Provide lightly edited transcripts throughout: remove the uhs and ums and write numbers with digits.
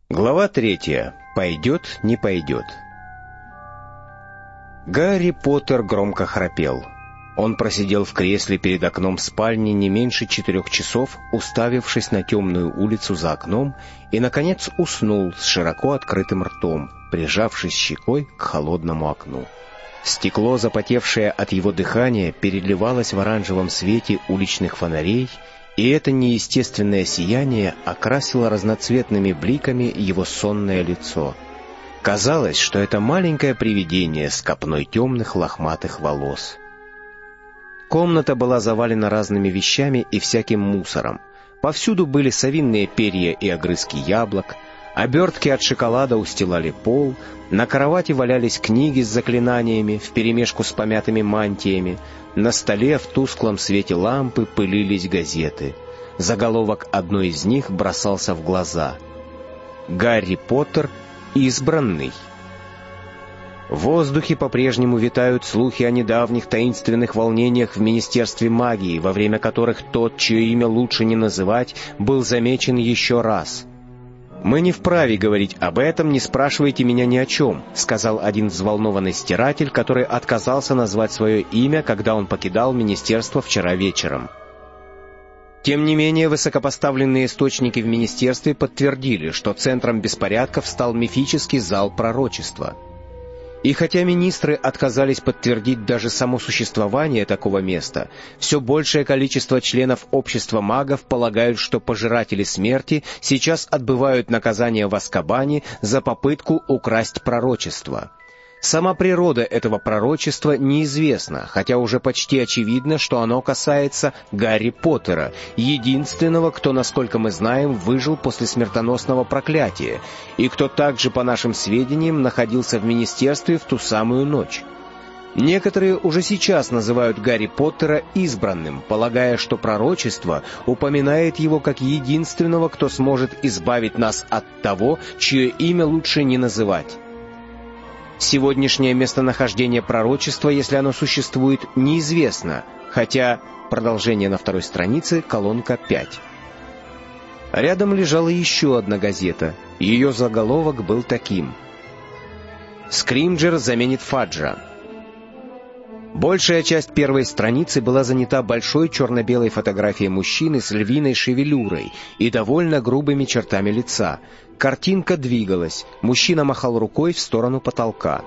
Глава 3. Пойдет, не пойдет. Гарри Поттер громко храпел. Он просидел в кресле перед окном спальни не меньше 4 часов, уставившись на темную улицу за окном, и, наконец, уснул с широко открытым ртом, прижавшись щекой к холодному окну. Стекло, запотевшее от его дыхания, переливалось в оранжевом свете уличных фонарей, и это неестественное сияние окрасило разноцветными бликами его сонное лицо. Казалось, что это маленькое привидение с копной темных лохматых волос. Комната была завалена разными вещами и всяким мусором. Повсюду были совиные перья и огрызки яблок, обертки от шоколада устилали пол, на кровати валялись книги с заклинаниями вперемешку с помятыми мантиями, на столе в тусклом свете лампы пылились газеты. Заголовок одной из них бросался в глаза: «Гарри Поттер избранный». В воздухе по-прежнему витают слухи о недавних таинственных волнениях в Министерстве магии, во время которых тот, чье имя лучше не называть, был замечен еще раз. «Мы не вправе говорить об этом, не спрашивайте меня ни о чем», — сказал один взволнованный стиратель, который отказался назвать свое имя, когда он покидал министерство вчера вечером. Тем не менее, высокопоставленные источники в министерстве подтвердили, что центром беспорядков стал мифический зал пророчества. И хотя министры отказались подтвердить даже само существование такого места, все большее количество членов общества магов полагают, что пожиратели смерти сейчас отбывают наказание в Азкабане за попытку украсть пророчество. Сама природа этого пророчества неизвестна, хотя уже почти очевидно, что оно касается Гарри Поттера, единственного, кто, насколько мы знаем, выжил после смертоносного проклятия, и кто также, по нашим сведениям, находился в министерстве в ту самую ночь. Некоторые уже сейчас называют Гарри Поттера избранным, полагая, что пророчество упоминает его как единственного, кто сможет избавить нас от того, чье имя лучше не называть. Сегодняшнее местонахождение пророчества, если оно существует, неизвестно, хотя... Продолжение на 2 странице, колонка 5. Рядом лежала еще одна газета. Ее заголовок был таким: «Скримджер заменит Фаджа». Большая часть первой страницы была занята большой черно-белой фотографией мужчины с львиной шевелюрой и довольно грубыми чертами лица. Картинка двигалась, мужчина махал рукой в сторону потолка.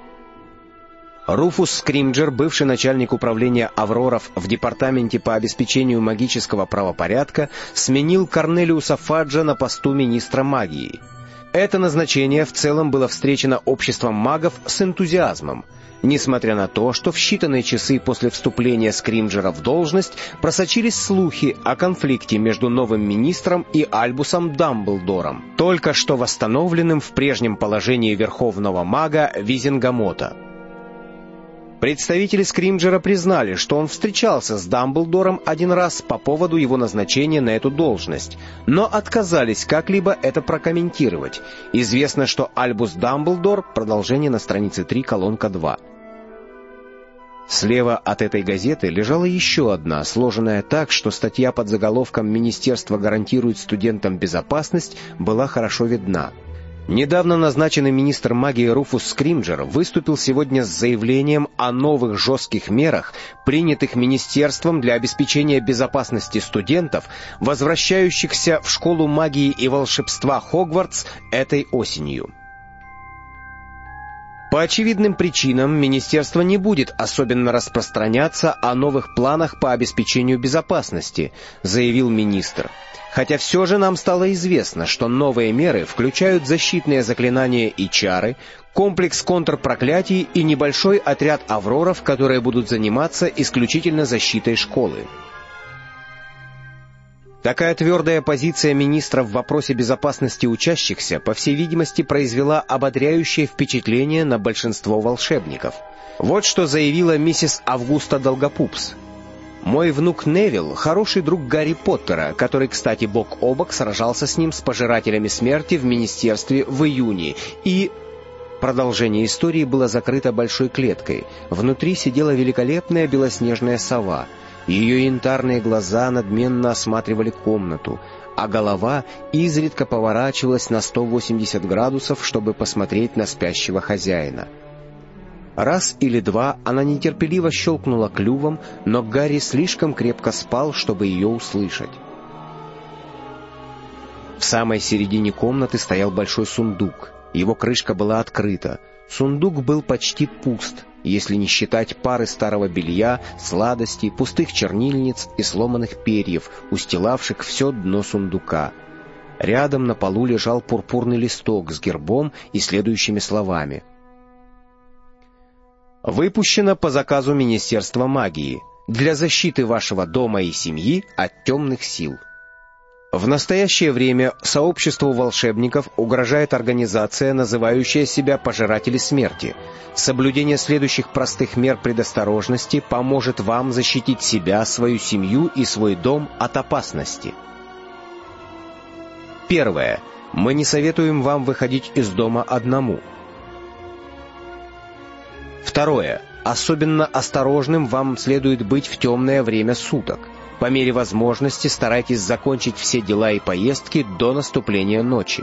Руфус Скримджер, бывший начальник управления Авроров в департаменте по обеспечению магического правопорядка, сменил Корнелиуса Фаджа на посту министра магии. Это назначение в целом было встречено обществом магов с энтузиазмом, несмотря на то, что в считанные часы после вступления Скримджера в должность просочились слухи о конфликте между новым министром и Альбусом Дамблдором, только что восстановленным в прежнем положении верховного мага Визенгамота. Представители Скримджера признали, что он встречался с Дамблдором один раз по поводу его назначения на эту должность, но отказались как-либо это прокомментировать. Известно, что Альбус Дамблдор, продолжение на странице 3, колонка 2. Слева от этой газеты лежала еще одна, сложенная так, что статья под заголовком «Министерство гарантирует студентам безопасность» была хорошо видна. Недавно назначенный министр магии Руфус Скримджер выступил сегодня с заявлением о новых жестких мерах, принятых министерством для обеспечения безопасности студентов, возвращающихся в школу магии и волшебства Хогвартс этой осенью. По очевидным причинам министерство не будет особенно распространяться о новых планах по обеспечению безопасности, заявил министр. Хотя все же нам стало известно, что новые меры включают защитные заклинания и чары, комплекс контрпроклятий и небольшой отряд авроров, которые будут заниматься исключительно защитой школы. Такая твердая позиция министра в вопросе безопасности учащихся, по всей видимости, произвела ободряющее впечатление на большинство волшебников. Вот что заявила миссис Августа Долгопупс. «Мой внук Невилл — хороший друг Гарри Поттера, который, кстати, бок о бок сражался с ним с пожирателями смерти в министерстве в июне, и...» Продолжение истории было закрыто большой клеткой. Внутри сидела великолепная белоснежная сова. Ее янтарные глаза надменно осматривали комнату. а голова изредка поворачивалась на 180 градусов, чтобы посмотреть на спящего хозяина. Раз или два она нетерпеливо щелкнула клювом, но Гарри слишком крепко спал, чтобы ее услышать. В самой середине комнаты стоял большой сундук. Его крышка была открыта. Сундук был почти пуст, если не считать пары старого белья, сладостей, пустых чернильниц и сломанных перьев, устилавших все дно сундука. Рядом на полу лежал пурпурный листок с гербом и следующими словами: «Выпущено по заказу Министерства магии для защиты вашего дома и семьи от темных сил. В настоящее время сообществу волшебников угрожает организация, называющая себя «Пожиратели смерти». Соблюдение следующих простых мер предосторожности поможет вам защитить себя, свою семью и свой дом от опасности. Первое. Мы не советуем вам выходить из дома одному. Второе. Особенно осторожным вам следует быть в темное время суток. По мере возможности старайтесь закончить все дела и поездки до наступления ночи.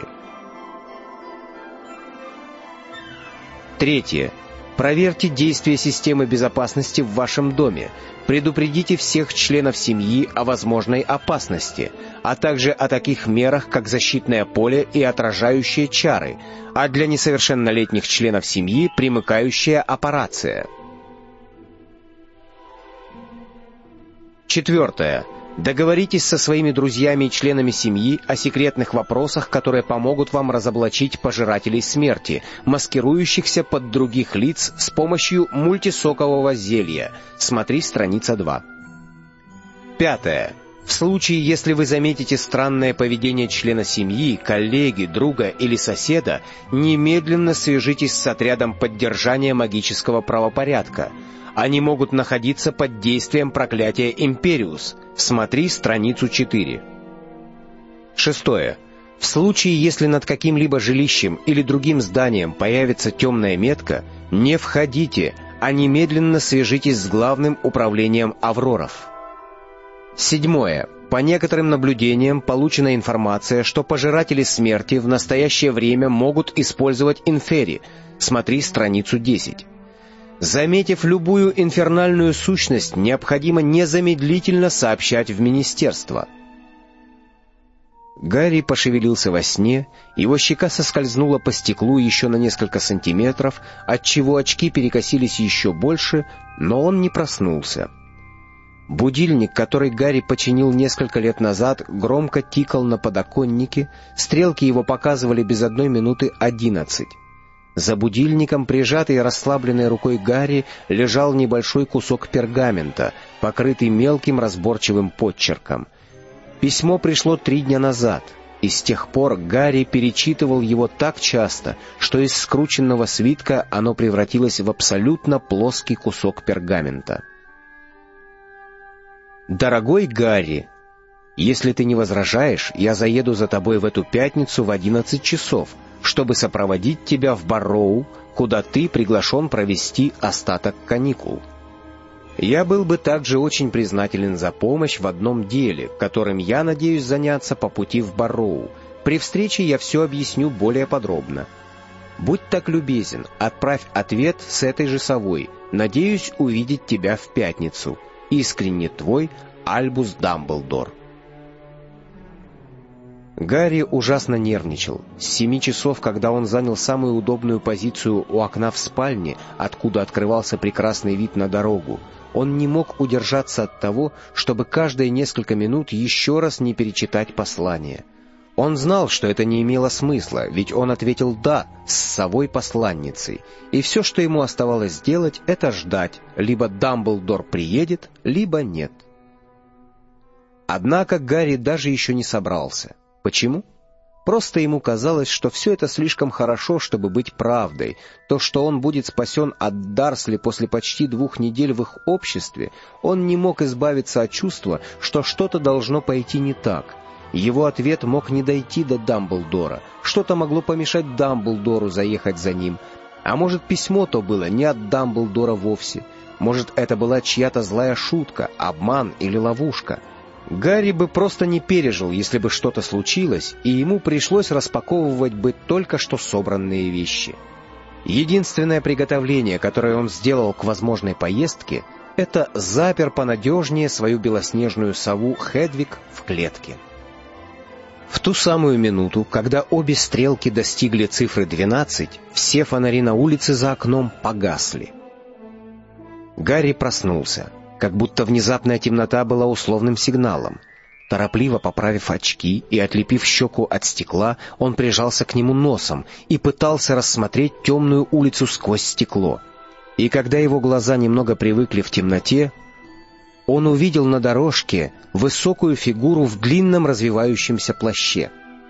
Третье. Проверьте действие системы безопасности в вашем доме. Предупредите всех членов семьи о возможной опасности, а также о таких мерах, как защитное поле и отражающие чары, а для несовершеннолетних членов семьи примыкающая аппарация. Четвертое. Договоритесь со своими друзьями и членами семьи о секретных вопросах, которые помогут вам разоблачить пожирателей смерти, маскирующихся под других лиц с помощью мультисокового зелья. Смотри страница 2. Пятое. В случае, если вы заметите странное поведение члена семьи, коллеги, друга или соседа, немедленно свяжитесь с отрядом поддержания магического правопорядка. Они могут находиться под действием проклятия Империус. Смотри страницу 4. Шестое. В случае, если над каким-либо жилищем или другим зданием появится темная метка, не входите, а немедленно свяжитесь с главным управлением Авроров. Седьмое. По некоторым наблюдениям получена информация, что пожиратели смерти в настоящее время могут использовать инфери. Смотри страницу 10. Заметив любую инфернальную сущность, необходимо незамедлительно сообщать в министерство. Гарри пошевелился во сне, его щека соскользнула по стеклу еще на несколько сантиметров, отчего очки перекосились еще больше, но он не проснулся. Будильник, который Гарри починил несколько лет назад, громко тикал на подоконнике, стрелки его показывали без 1 минуты 11. За будильником, прижатый и расслабленной рукой Гарри, лежал небольшой кусок пергамента, покрытый мелким разборчивым подчерком. Письмо пришло 3 дня назад, и с тех пор Гарри перечитывал его так часто, что из скрученного свитка оно превратилось в абсолютно плоский кусок пергамента. «Дорогой Гарри, если ты не возражаешь, я заеду за тобой в эту пятницу в 11 часов, чтобы сопроводить тебя в Барроу, куда ты приглашен провести остаток каникул. Я был бы также очень признателен за помощь в одном деле, которым я надеюсь заняться по пути в Барроу. При встрече я все объясню более подробно. Будь так любезен, отправь ответ с этой же совой. Надеюсь увидеть тебя в пятницу. Искренне твой, Альбус Дамблдор». Гарри ужасно нервничал. С 7 часов, когда он занял самую удобную позицию у окна в спальне, откуда открывался прекрасный вид на дорогу, он не мог удержаться от того, чтобы каждые несколько минут еще раз не перечитать послание. Он знал, что это не имело смысла, ведь он ответил «да» с совой-посланницей, и все, что ему оставалось сделать, это ждать, либо Дамблдор приедет, либо нет. Однако Гарри даже еще не собрался. Почему? Просто ему казалось, что все это слишком хорошо, чтобы быть правдой. То, что он будет спасен от Дарсли после почти 2 недель в их обществе, он не мог избавиться от чувства, что что-то должно пойти не так. Его ответ мог не дойти до Дамблдора. Что-то могло помешать Дамблдору заехать за ним. А может, письмо то было не от Дамблдора вовсе. Может, это была чья-то злая шутка, обман или ловушка. Гарри бы просто не пережил, если бы что-то случилось, и ему пришлось распаковывать бы только что собранные вещи. Единственное приготовление, которое он сделал к возможной поездке, это запер понадежнее свою белоснежную сову Хедвиг в клетке. В ту самую минуту, когда обе стрелки достигли цифры 12, все фонари на улице за окном погасли. Гарри проснулся, как будто внезапная темнота была условным сигналом. Торопливо поправив очки и отлепив щеку от стекла, он прижался к нему носом и пытался рассмотреть темную улицу сквозь стекло. И когда его глаза немного привыкли в темноте, он увидел на дорожке высокую фигуру в длинном развивающемся плаще.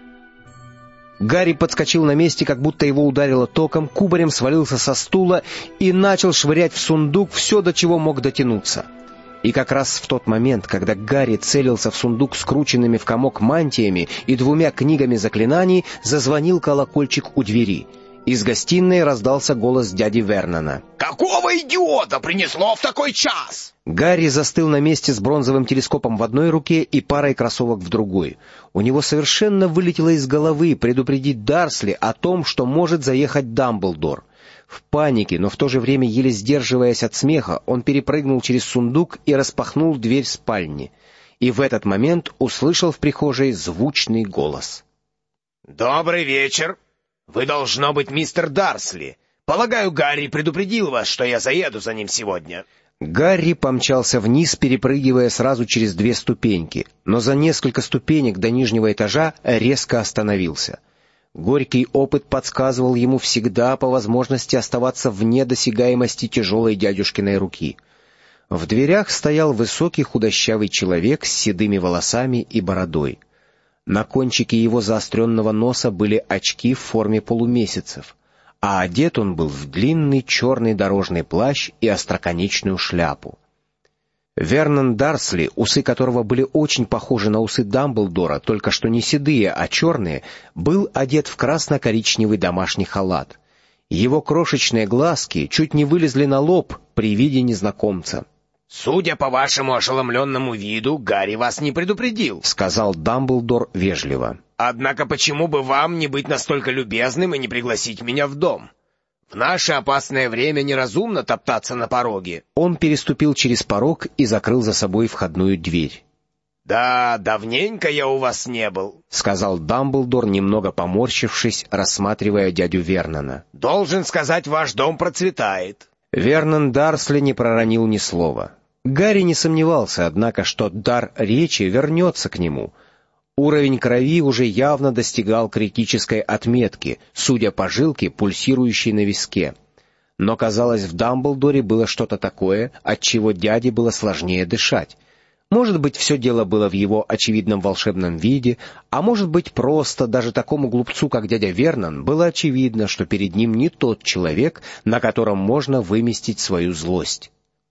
Гарри подскочил на месте, как будто его ударило током, кубарем свалился со стула и начал швырять в сундук все, до чего мог дотянуться. И как раз в тот момент, когда Гарри целился в сундук скрученными в комок мантиями и 2 книгами заклинаний, зазвонил колокольчик у двери. Из гостиной раздался голос дяди Вернона. «Какого идиота принесло в такой час?» Гарри застыл на месте с бронзовым телескопом в одной руке и парой кроссовок в другой. У него совершенно вылетело из головы предупредить Дарсли о том, что может заехать Дамблдор. В панике, но в то же время еле сдерживаясь от смеха, он перепрыгнул через сундук и распахнул дверь спальни. И в этот момент услышал в прихожей звучный голос. «Добрый вечер. Вы, должно быть, мистер Дарсли. Полагаю, Гарри предупредил вас, что я заеду за ним сегодня». Гарри помчался вниз, перепрыгивая сразу через 2 ступеньки, но за несколько ступенек до нижнего этажа резко остановился. Горький опыт подсказывал ему всегда по возможности оставаться вне досягаемости тяжелой дядюшкиной руки. В дверях стоял высокий худощавый человек с седыми волосами и бородой. На кончике его заостренного носа были очки в форме полумесяцев, а одет он был в длинный черный дорожный плащ и остроконечную шляпу. Вернон Дарсли, усы которого были очень похожи на усы Дамблдора, только что не седые, а черные, был одет в красно-коричневый домашний халат. Его крошечные глазки чуть не вылезли на лоб при виде незнакомца. «Судя по вашему ошеломленному виду, Гарри вас не предупредил», — сказал Дамблдор вежливо. «Однако почему бы вам не быть настолько любезным и не пригласить меня в дом? В наше опасное время неразумно топтаться на пороге». Он переступил через порог и закрыл за собой входную дверь. «Да, давненько я у вас не был», — сказал Дамблдор, немного поморщившись, рассматривая дядю Вернона. «Должен сказать, ваш дом процветает». Вернон Дарсли не проронил ни слова. Гарри не сомневался, однако, что дар речи вернется к нему. Уровень крови уже явно достигал критической отметки, судя по жилке, пульсирующей на виске. Но, казалось, в Дамблдоре было что-то такое, от чего дяде было сложнее дышать. Может быть, все дело было в его очевидном волшебном виде, а может быть, просто даже такому глупцу, как дядя Вернон, было очевидно, что перед ним не тот человек, на котором можно выместить свою злость.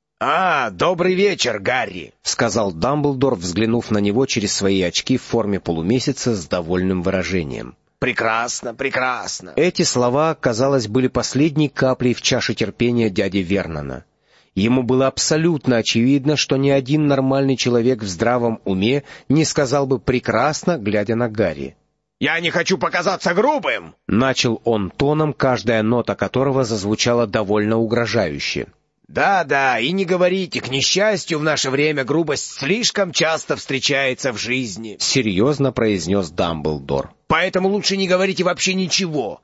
Добрый вечер, Гарри», — сказал Дамблдор, взглянув на него через свои очки в форме полумесяца с довольным выражением. «Прекрасно, прекрасно». Эти слова, казалось, были последней каплей в чаше терпения дяди Вернона. Ему было абсолютно очевидно, что ни один нормальный человек в здравом уме не сказал бы «прекрасно», глядя на Гарри. «Я не хочу показаться грубым», — начал он тоном, каждая нота которого зазвучала довольно угрожающе. «Да, и не говорите, к несчастью, в наше время грубость слишком часто встречается в жизни», — серьезно произнес Дамблдор. «Поэтому лучше не говорите вообще ничего.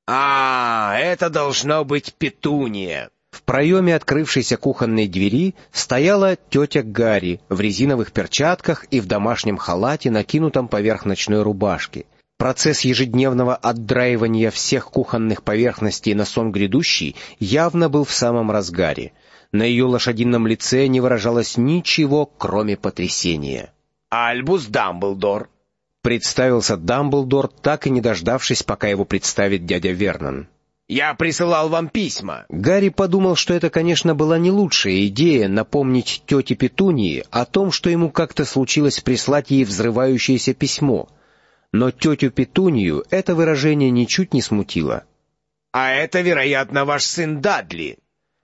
Это должно быть Петуния». В проеме открывшейся кухонной двери стояла тетя Гарри в резиновых перчатках и в домашнем халате, накинутом поверх ночной рубашки. Процесс ежедневного отдраивания всех кухонных поверхностей на сон грядущий явно был в самом разгаре. На ее лошадином лице не выражалось ничего, кроме потрясения. «Альбус Дамблдор», — представился Дамблдор, так и не дождавшись, пока его представит дядя Вернон. «Я присылал вам письма». Гарри подумал, что это, конечно, была не лучшая идея напомнить тете Петунии о том, что ему как-то случилось прислать ей взрывающееся письмо. Но тетю Петунию это выражение ничуть не смутило. «Это, вероятно, ваш сын Дадли».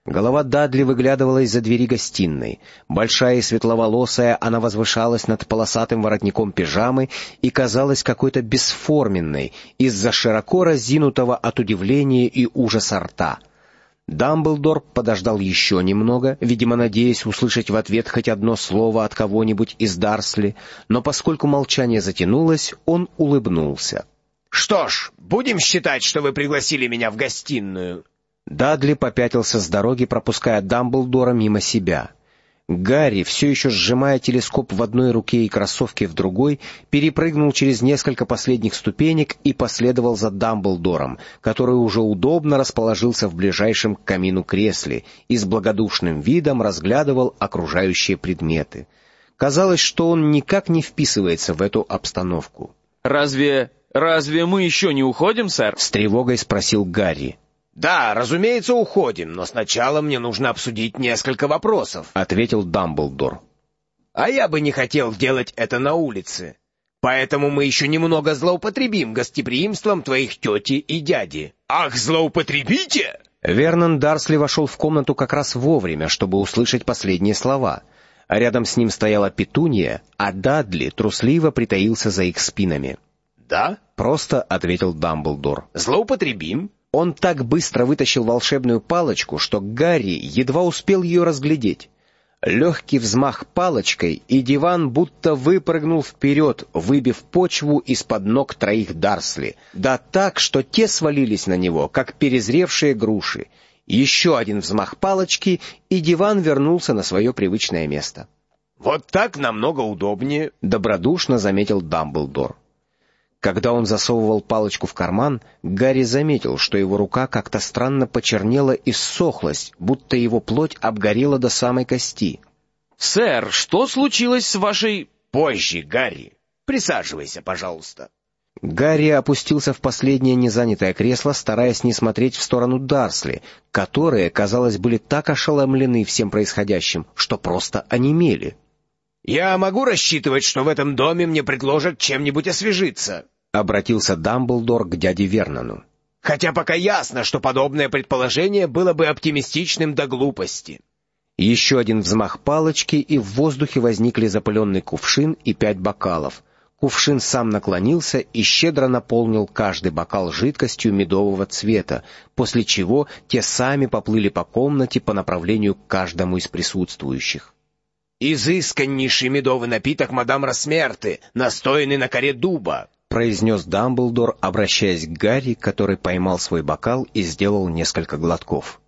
Голова Дадли выглядывала из-за двери гостиной. Большая и светловолосая, она возвышалась над полосатым воротником пижамы и казалась какой-то бесформенной из-за широко разинутого от удивления и ужаса рта. Дамблдор подождал еще немного, видимо, надеясь услышать в ответ хоть одно слово от кого-нибудь из Дарсли, но поскольку молчание затянулось, он улыбнулся. «Что ж, будем считать, что вы пригласили меня в гостиную». Дадли попятился с дороги, пропуская Дамблдора мимо себя. Гарри, все еще сжимая телескоп в одной руке и кроссовки в другой, перепрыгнул через несколько последних ступенек и последовал за Дамблдором, который уже удобно расположился в ближайшем к камину кресле и с благодушным видом разглядывал окружающие предметы. Казалось, что он никак не вписывается в эту обстановку. «Разве мы еще не уходим, сэр?» — с тревогой спросил Гарри. «Да, разумеется, уходим, но сначала мне нужно обсудить несколько вопросов», — ответил Дамблдор. «А я бы не хотел делать это на улице, поэтому мы еще немного злоупотребим гостеприимством твоих тети и дяди». «Ах, злоупотребите!» Вернон Дарсли вошел в комнату как раз вовремя, чтобы услышать последние слова. А рядом с ним стояла Петунья, а Дадли трусливо притаился за их спинами. «Да?» — просто ответил Дамблдор. «Злоупотребим?» Он так быстро вытащил волшебную палочку, что Гарри едва успел ее разглядеть. Легкий взмах палочкой, и диван будто выпрыгнул вперед, выбив почву из-под ног троих Дарсли, да так, что те свалились на него, как перезревшие груши. Еще один взмах палочки, и диван вернулся на свое привычное место. «Вот так намного удобнее», — добродушно заметил Дамблдор. Когда он засовывал палочку в карман, Гарри заметил, что его рука как-то странно почернела и ссохлась, будто его плоть обгорела до самой кости. «Сэр, что случилось с вашей...» «Позже, Гарри. Присаживайся, пожалуйста». Гарри опустился в последнее незанятое кресло, стараясь не смотреть в сторону Дарсли, которые, казалось, были так ошеломлены всем происходящим, что просто онемели. «Я могу рассчитывать, что в этом доме мне предложат чем-нибудь освежиться?» — обратился Дамблдор к дяде Вернону. «Хотя пока ясно, что подобное предположение было бы оптимистичным до глупости». Еще один взмах палочки, и в воздухе возникли запыленный кувшин и 5 бокалов. Кувшин сам наклонился и щедро наполнил каждый бокал жидкостью медового цвета, после чего те сами поплыли по комнате по направлению к каждому из присутствующих. «Изысканнейший медовый напиток мадам Рассмерты, настоянный на коре дуба», — произнес Дамблдор, обращаясь к Гарри, который поймал свой бокал и сделал несколько глотков.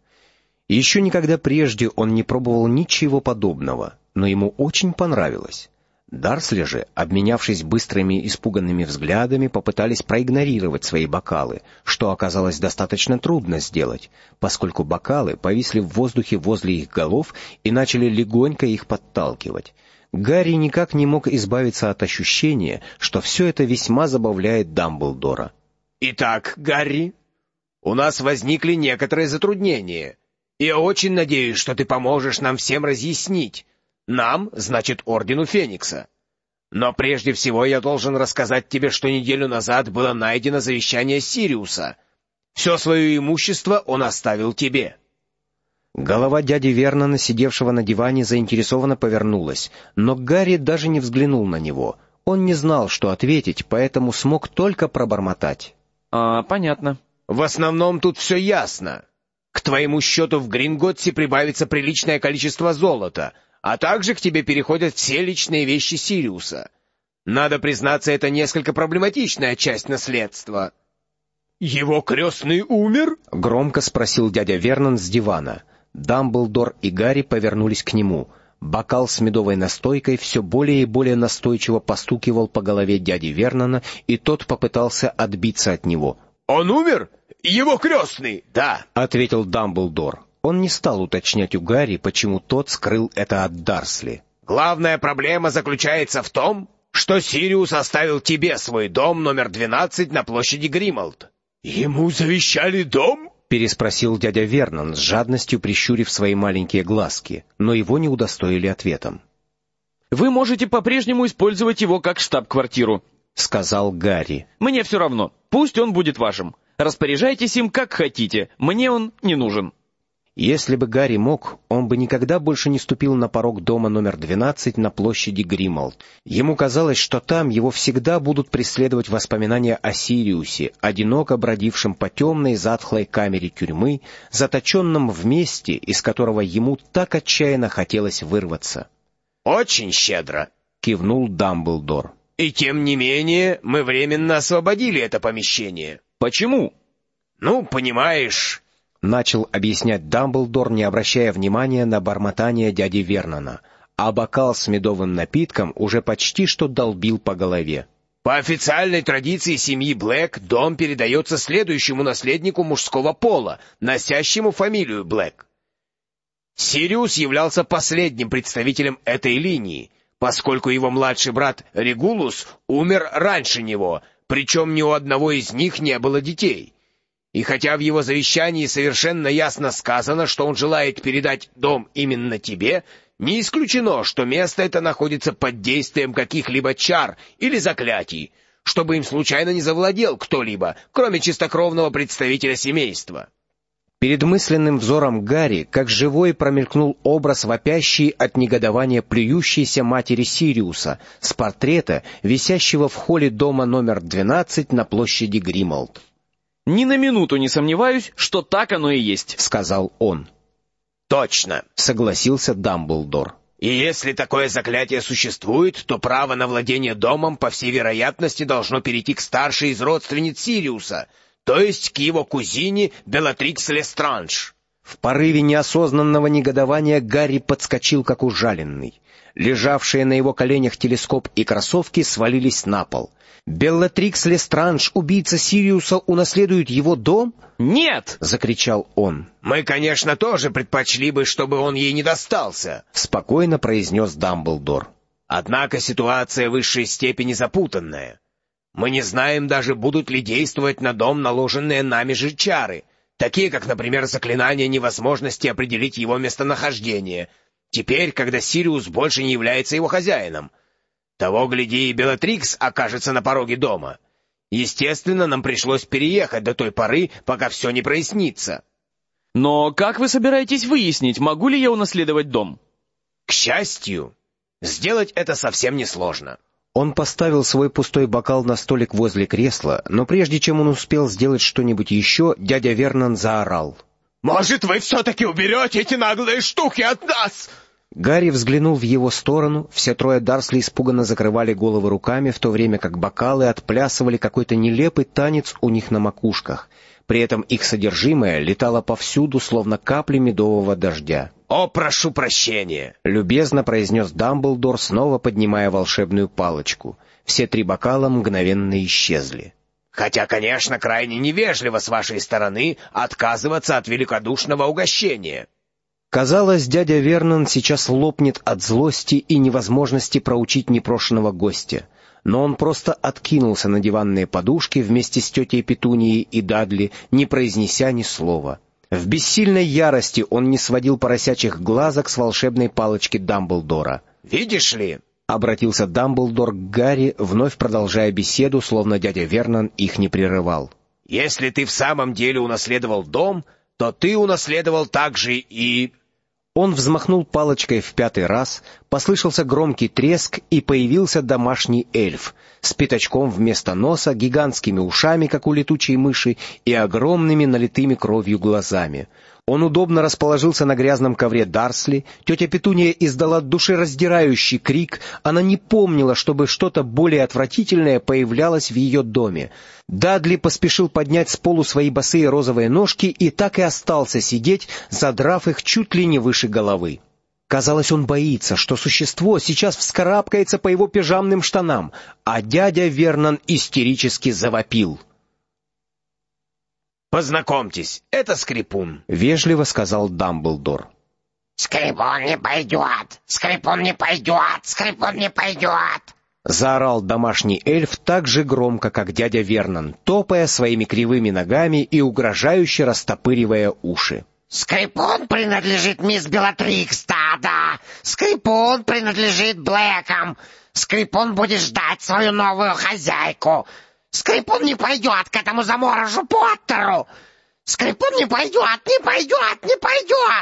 Еще никогда прежде он не пробовал ничего подобного, но ему очень понравилось. Дарсли же, обменявшись быстрыми испуганными взглядами, попытались проигнорировать свои бокалы, что оказалось достаточно трудно сделать, поскольку бокалы повисли в воздухе возле их голов и начали легонько их подталкивать. Гарри никак не мог избавиться от ощущения, что все это весьма забавляет Дамблдора. «Итак, Гарри, у нас возникли некоторые затруднения, и я очень надеюсь, что ты поможешь нам всем разъяснить. Нам, значит, Ордену Феникса. Но прежде всего я должен рассказать тебе, что неделю назад было найдено завещание Сириуса. Все свое имущество он оставил тебе». Голова дяди Вернона, сидевшего на диване, заинтересованно повернулась, но Гарри даже не взглянул на него. Он не знал, что ответить, поэтому смог только пробормотать. Понятно. «В основном тут все ясно. К твоему счету в Гринготсе прибавится приличное количество золота, а также к тебе переходят все личные вещи Сириуса. Надо признаться, это несколько проблематичная часть наследства». «Его крестный умер?» — громко спросил дядя Вернон с дивана. Дамблдор и Гарри повернулись к нему. Бокал с медовой настойкой все более и более настойчиво постукивал по голове дяди Вернона, и тот попытался отбиться от него. «Он умер? Его крестный?» «Да», — ответил Дамблдор. Он не стал уточнять у Гарри, почему тот скрыл это от Дарсли. «Главная проблема заключается в том, что Сириус оставил тебе свой дом номер 12 на площади Гриммалд». «Ему завещали дом?» — переспросил дядя Вернон, с жадностью прищурив свои маленькие глазки, но его не удостоили ответом. «Вы можете по-прежнему использовать его как штаб-квартиру», — сказал Гарри. «Мне все равно. Пусть он будет вашим. Распоряжайтесь им как хотите. Мне он не нужен». Если бы Гарри мог, он бы никогда больше не ступил на порог дома номер 12 на площади Гриммалд. Ему казалось, что там его всегда будут преследовать воспоминания о Сириусе, одиноко бродившем по темной затхлой камере тюрьмы, заточенном в месте, из которого ему так отчаянно хотелось вырваться. «Очень щедро», — кивнул Дамблдор. «И тем не менее мы временно освободили это помещение». Почему? «Ну, понимаешь...» — начал объяснять Дамблдор, не обращая внимания на бормотание дяди Вернона, а бокал с медовым напитком уже почти что долбил по голове. «По официальной традиции семьи Блэк дом передается следующему наследнику мужского пола, носящему фамилию Блэк. Сириус являлся последним представителем этой линии, поскольку его младший брат Регулус умер раньше него, причем ни у одного из них не было детей. И хотя в его завещании совершенно ясно сказано, что он желает передать дом именно тебе, не исключено, что место это находится под действием каких-либо чар или заклятий, чтобы им случайно не завладел кто-либо, кроме чистокровного представителя семейства». Перед мысленным взором Гарри, как живой, промелькнул образ вопящей от негодования плюющейся матери Сириуса с портрета, висящего в холле дома номер 12 на площади Гриммалд. «Ни на минуту не сомневаюсь, что так оно и есть», — сказал он. «Точно», — согласился Дамблдор. «И если такое заклятие существует, то право на владение домом, по всей вероятности, должно перейти к старшей из родственниц Сириуса, то есть к его кузине Белатрикс Лестранж». В порыве неосознанного негодования Гарри подскочил, как ужаленный. Лежавшие на его коленях телескоп и кроссовки свалились на пол. «Беллатрикс Лестранж, убийца Сириуса, унаследует его дом?» «Нет!» — закричал он. «Мы, конечно, тоже предпочли бы, чтобы он ей не достался», — спокойно произнес Дамблдор. «Однако ситуация в высшей степени запутанная. Мы не знаем даже, будут ли действовать на дом наложенные нами же чары, такие как, например, заклинание невозможности определить его местонахождение, теперь, когда Сириус больше не является его хозяином. Того, гляди, и Белатрикс окажется на пороге дома. Естественно, нам пришлось переехать до той поры, пока все не прояснится». «Но как вы собираетесь выяснить, могу ли я унаследовать дом?» «К счастью, сделать это совсем несложно». Он поставил свой пустой бокал на столик возле кресла, но прежде чем он успел сделать что-нибудь еще, дядя Вернон заорал. «Может, вы все-таки уберете эти наглые штуки от нас?» Гарри взглянул в его сторону, все трое Дарсли испуганно закрывали головы руками, в то время как бокалы отплясывали какой-то нелепый танец у них на макушках. При этом их содержимое летало повсюду, словно капли медового дождя. «О, прошу прощения!» — любезно произнес Дамблдор, снова поднимая волшебную палочку. Все три бокала мгновенно исчезли. «Хотя, конечно, крайне невежливо с вашей стороны отказываться от великодушного угощения». Казалось, дядя Вернон сейчас лопнет от злости и невозможности проучить непрошеного гостя. Но он просто откинулся на диванные подушки вместе с тетей Петунией и Дадли, не произнеся ни слова. В бессильной ярости он не сводил поросячьих глазок с волшебной палочки Дамблдора. «Видишь ли...» — обратился Дамблдор к Гарри, вновь продолжая беседу, словно дядя Вернон их не прерывал. «Если ты в самом деле унаследовал дом, то ты унаследовал также и...» Он взмахнул палочкой в 5-й раз, послышался громкий треск, и появился домашний эльф с пятачком вместо носа, гигантскими ушами, как у летучей мыши, и огромными налитыми кровью глазами. Он удобно расположился на грязном ковре Дарсли. Тетя Петуния издала душераздирающий крик. Она не помнила, чтобы что-то более отвратительное появлялось в ее доме. Дадли поспешил поднять с полу свои босые розовые ножки и так и остался сидеть, задрав их чуть ли не выше головы. Казалось, он боится, что существо сейчас вскарабкается по его пижамным штанам, а дядя Вернон истерически завопил. «Познакомьтесь, это Скрипун», — вежливо сказал Дамблдор. «Скрипун не пойдет! Скрипун не пойдет! Скрипун не пойдет!» Заорал домашний эльф так же громко, как дядя Вернон, топая своими кривыми ногами и угрожающе растопыривая уши. «Скрипун принадлежит мисс Белатрикс, да. Скрипун принадлежит Блэкам. Скрипун будет ждать свою новую хозяйку. Скрипун не пойдет к этому заморожу Поттеру. Скрипун не пойдет, не пойдет, не пойдет!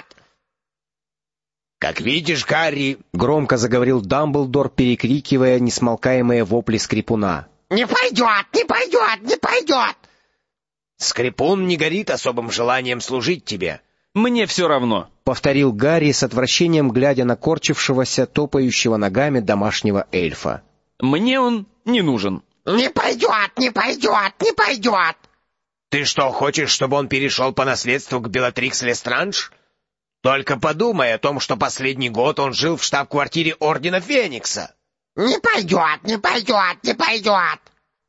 «Как видишь, Гарри...» — громко заговорил Дамблдор, перекрикивая несмолкаемые вопли Скрипуна. «Не пойдет, не пойдет, не пойдет!» «Скрипун не горит особым желанием служить тебе». Мне все равно. — повторил Гарри с отвращением, глядя на корчившегося, топающего ногами домашнего эльфа. Мне он не нужен. «Не пойдет, не пойдет, не пойдет!» «Ты что, хочешь, чтобы он перешел по наследству к Белатрикс Лестранж? Только подумай о том, что последний год он жил в штаб-квартире Ордена Феникса». «Не пойдет, не пойдет, не пойдет!»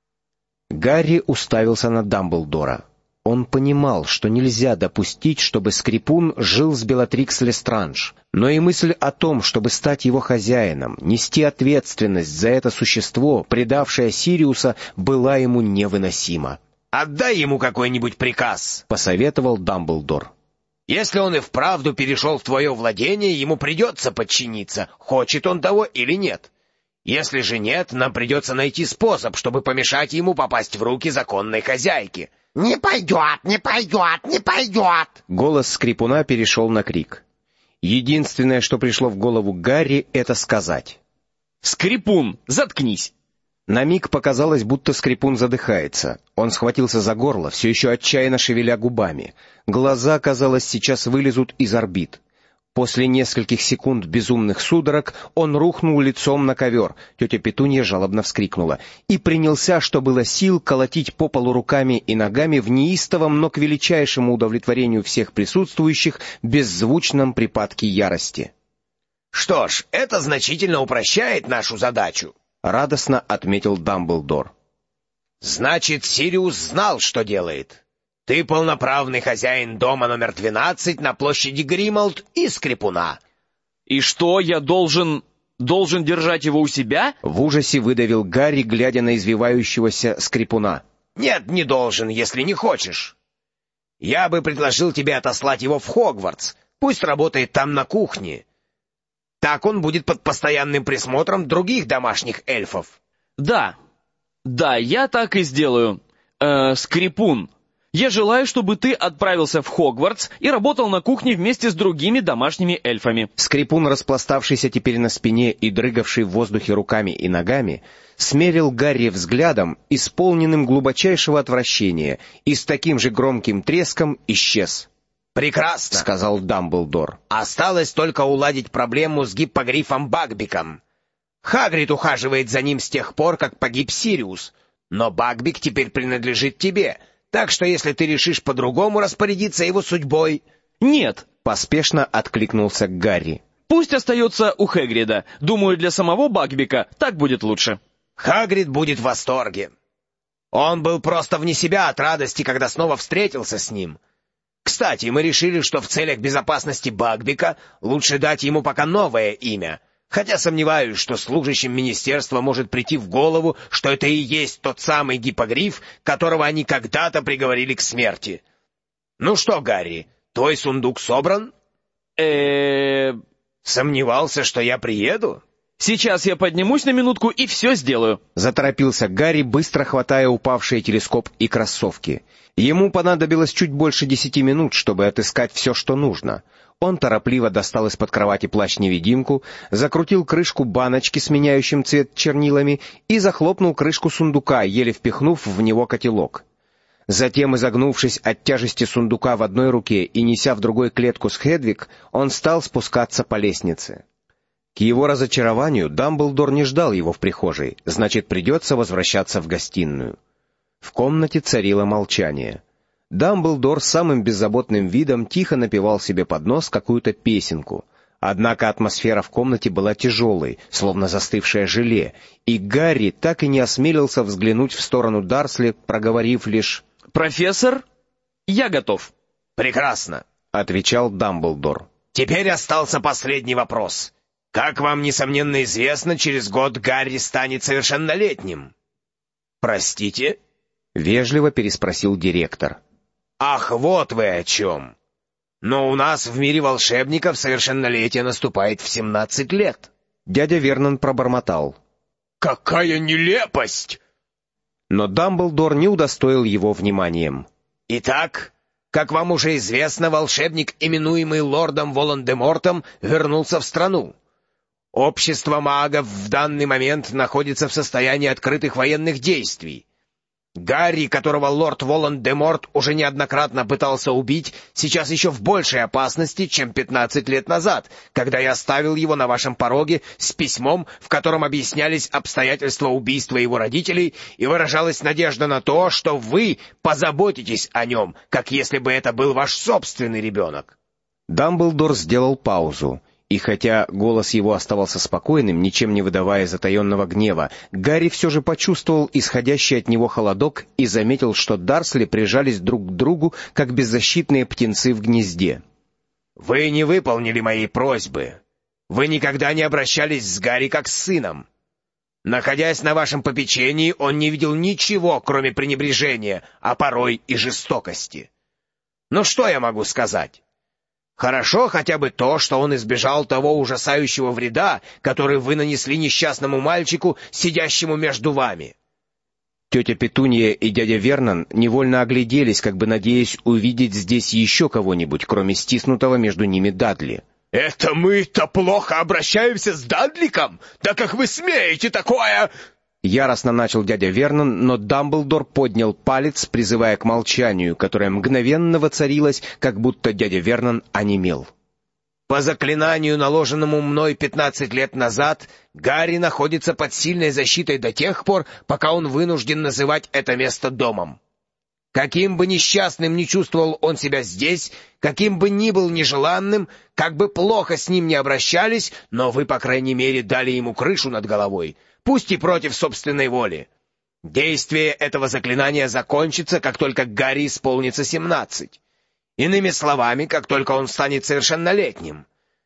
Гарри уставился на Дамблдора. Он понимал, что нельзя допустить, чтобы Скрипун жил с Белатрикс Лестранж, но и мысль о том, чтобы стать его хозяином, нести ответственность за это существо, предавшее Сириуса, была ему невыносима. «Отдай ему какой-нибудь приказ», — посоветовал Дамблдор. «Если он и вправду перешел в твое владение, ему придется подчиниться, хочет он того или нет. Если же нет, нам придется найти способ, чтобы помешать ему попасть в руки законной хозяйки». «Не пойдет, не пойдет, не пойдет!» Голос Скрипуна перешел на крик. Единственное, что пришло в голову Гарри, это сказать: Скрипун, заткнись! На миг показалось, будто Скрипун задыхается. Он схватился за горло, все еще отчаянно шевеля губами. Глаза, казалось, сейчас вылезут из орбит. После нескольких секунд безумных судорог он рухнул лицом на ковер, тетя Петунья жалобно вскрикнула, и принялся, что было сил, колотить по полу руками и ногами в неистовом, но к величайшему удовлетворению всех присутствующих, беззвучном припадке ярости. «Что ж, это значительно упрощает нашу задачу», — радостно отметил Дамблдор. «Значит, Сириус знал, что делает. Ты полноправный хозяин дома номер 12 на площади Грималд и Скрипуна». «И что, я должен держать его у себя?» — в ужасе выдавил Гарри, глядя на извивающегося Скрипуна. «Нет, не должен, если не хочешь. Я бы предложил тебе отослать его в Хогвартс. Пусть работает там на кухне. Так он будет под постоянным присмотром других домашних эльфов». Да, я так и сделаю. Скрипун, я желаю, чтобы ты отправился в Хогвартс и работал на кухне вместе с другими домашними эльфами». Скрипун, распластавшийся теперь на спине и дрыгавший в воздухе руками и ногами, смерил Гарри взглядом, исполненным глубочайшего отвращения, и с таким же громким треском исчез. «Прекрасно», — сказал Дамблдор. «Осталось только уладить проблему с гиппогрифом Багбиком. Хагрид ухаживает за ним с тех пор, как погиб Сириус, но Багбик теперь принадлежит тебе». Так что если ты решишь по-другому распорядиться его судьбой...» «Нет», — поспешно откликнулся Гарри. «Пусть остается у Хагрида. Думаю, для самого Багбика так будет лучше». «Хагрид будет в восторге. Он был просто вне себя от радости, когда снова встретился с ним. Кстати, мы решили, что в целях безопасности Багбика лучше дать ему пока новое имя, хотя сомневаюсь, что служащим министерства может прийти в голову, что это и есть тот самый гиппогриф, которого они когда-то приговорили к смерти. Ну что, Гарри, твой сундук собран?» «Сомневался, что я приеду?» «Сейчас я поднимусь на минутку и все сделаю», — заторопился Гарри, быстро хватая упавший телескоп и кроссовки. Ему понадобилось чуть больше 10 минут, чтобы отыскать все, что нужно. Он торопливо достал из-под кровати плащ-невидимку, закрутил крышку баночки с меняющим цвет чернилами и захлопнул крышку сундука, еле впихнув в него котелок. Затем, изогнувшись от тяжести сундука в одной руке и неся в другой клетку с Хедвиг, он стал спускаться по лестнице. К его разочарованию Дамблдор не ждал его в прихожей, значит, придется возвращаться в гостиную. В комнате царило молчание. Дамблдор самым беззаботным видом тихо напевал себе под нос какую-то песенку. Однако атмосфера в комнате была тяжелой, словно застывшее желе, и Гарри так и не осмелился взглянуть в сторону Дарсли, проговорив лишь: «Профессор, я готов». «Прекрасно», — отвечал Дамблдор. «Теперь остался последний вопрос. Как вам, несомненно, известно, через год Гарри станет совершеннолетним». «Простите?» — вежливо переспросил директор. «Ах, вот вы о чем! Но у нас в мире волшебников совершеннолетие наступает в 17 лет». Дядя Вернон пробормотал: «Какая нелепость!» Но Дамблдор не удостоил его вниманием. «Итак, Как вам уже известно, волшебник, именуемый лордом Волан-де-Мортом, вернулся в страну. Общество магов в данный момент находится в состоянии открытых военных действий. Гарри, которого лорд Волан-де-Морт уже неоднократно пытался убить, сейчас еще в большей опасности, чем 15 лет назад, когда я оставил его на вашем пороге с письмом, в котором объяснялись обстоятельства убийства его родителей и выражалась надежда на то, что вы позаботитесь о нем, как если бы это был ваш собственный ребенок. Дамблдор сделал паузу. И хотя голос его оставался спокойным, ничем не выдавая затаенного гнева, Гарри все же почувствовал исходящий от него холодок и заметил, что Дарсли прижались друг к другу, как беззащитные птенцы в гнезде. «Вы не выполнили моей просьбы. Вы никогда не обращались с Гарри как с сыном. Находясь на вашем попечении, он не видел ничего, кроме пренебрежения, а порой и жестокости. Ну что я могу сказать? Хорошо хотя бы то, что он избежал того ужасающего вреда, который вы нанесли несчастному мальчику, сидящему между вами». Тетя Петунья и дядя Вернон невольно огляделись, как бы надеясь увидеть здесь еще кого-нибудь, кроме стиснутого между ними Дадли. «Это мы-то плохо обращаемся с Дадликом? Да как вы смеете такое?» Яростно начал дядя Вернон, но Дамблдор поднял палец, призывая к молчанию, которое мгновенно воцарилось, как будто дядя Вернон онемел. «По заклинанию, наложенному мной 15 лет назад, Гарри находится под сильной защитой до тех пор, пока он вынужден называть это место домом. Каким бы несчастным ни чувствовал он себя здесь, каким бы ни был нежеланным, как бы плохо с ним ни обращались, но вы, по крайней мере, дали ему крышу над головой, пусть и против собственной воли. Действие этого заклинания закончится, как только Гарри исполнится 17. Иными словами, как только он станет совершеннолетним.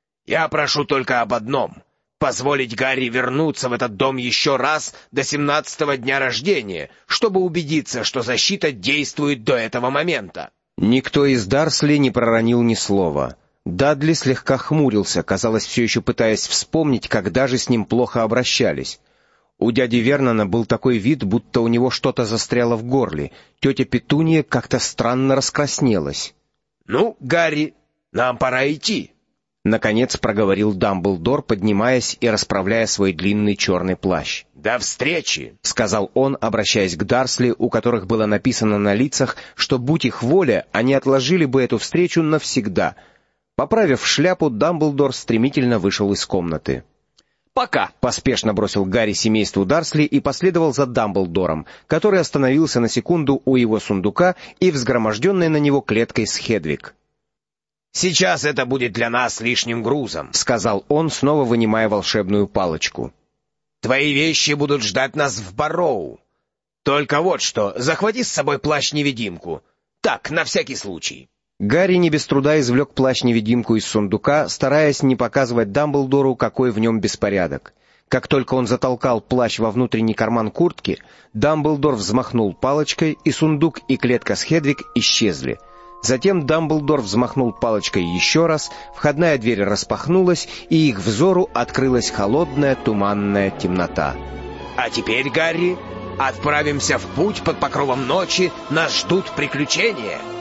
Я прошу только об одном — позволить Гарри вернуться в этот дом еще раз до 17-го дня рождения, чтобы убедиться, что защита действует до этого момента». Никто из Дарсли не проронил ни слова. Дадли слегка хмурился, казалось, все еще пытаясь вспомнить, когда же с ним плохо обращались. У дяди Вернона был такой вид, будто у него что-то застряло в горле. Тетя Петунья как-то странно раскраснелась. «Ну, Гарри, нам пора идти», — наконец проговорил Дамблдор, поднимаясь и расправляя свой длинный черный плащ. «До встречи», — сказал он, обращаясь к Дарсли, у которых было написано на лицах, что, будь их воля, они отложили бы эту встречу навсегда. Поправив шляпу, Дамблдор стремительно вышел из комнаты. «Пока!» — поспешно бросил Гарри семейству Дарсли и последовал за Дамблдором, который остановился на секунду у его сундука и взгроможденной на него клеткой с Хедвиг. «Сейчас это будет для нас лишним грузом», — сказал он, снова вынимая волшебную палочку. «Твои вещи будут ждать нас в Барроу. Только вот что, захвати с собой плащ-невидимку. Так, на всякий случай». Гарри не без труда извлек плащ-невидимку из сундука, стараясь не показывать Дамблдору, какой в нем беспорядок. Как только он затолкал плащ во внутренний карман куртки, Дамблдор взмахнул палочкой, и сундук и клетка с Хедвиг исчезли. Затем Дамблдор взмахнул палочкой еще раз, входная дверь распахнулась, и их взору открылась холодная туманная темнота. «А теперь, Гарри, отправимся в путь под покровом ночи, нас ждут приключения».